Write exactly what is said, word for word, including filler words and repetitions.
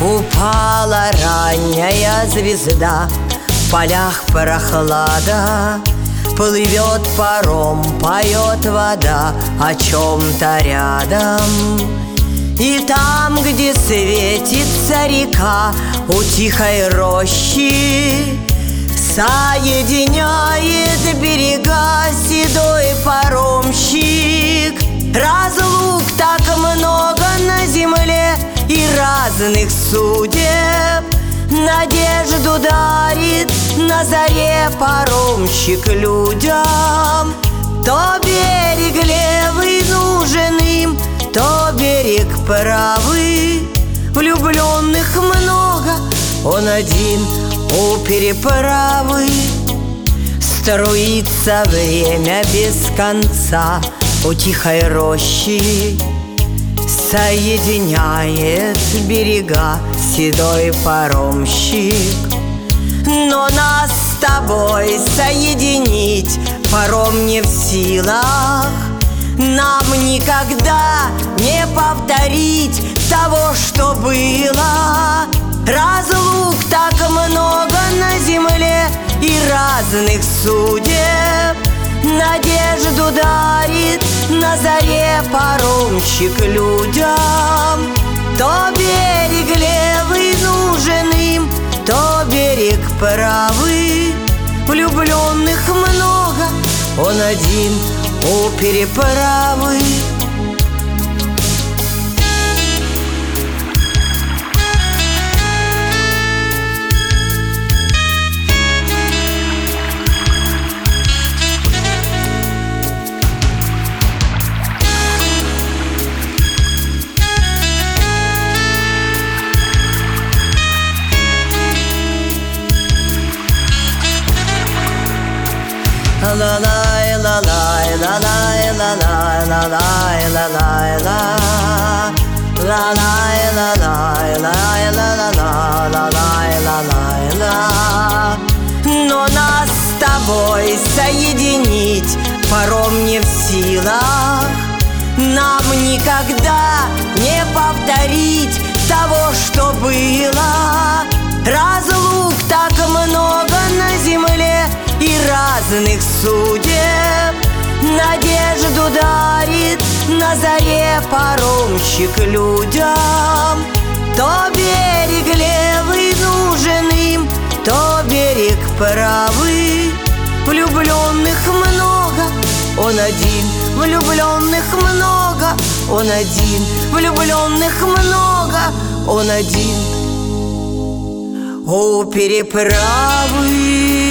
Упала ранняя звезда, в полях прохлада, плывет паром, поет вода о чем-то рядом. И там, где светится река, у тихой рощи соединяет берега седой паромщик. Разлук так много на земле и разных судеб, надежду дарит на заре паромщик людям. То берег левый нужен им, то берег правый. Влюбленных много, он один у переправы. Струится время без конца у тихой рощи, соединяет берега седой паромщик. Но нас с тобой соединить паром не в силах. Нам никогда не повторить того, что было. Разлук так много на земле и разных судеб, надежду дарит на заре паромщик людям. То берег левый нужен им, то берег правый. Влюбленных много, он один у переправы. La la la la la la la la la la la la la la la. Но нас с тобой соединить паром не в силах. Нам никогда не повторить того, что было. Разлук так много на земле и разных судеб, надежду дарит на заре паромщик людям. То берег левый нужен им, то берег правый. Влюбленных много, он один. Влюбленных много, он один. Влюбленных много, он один у переправы.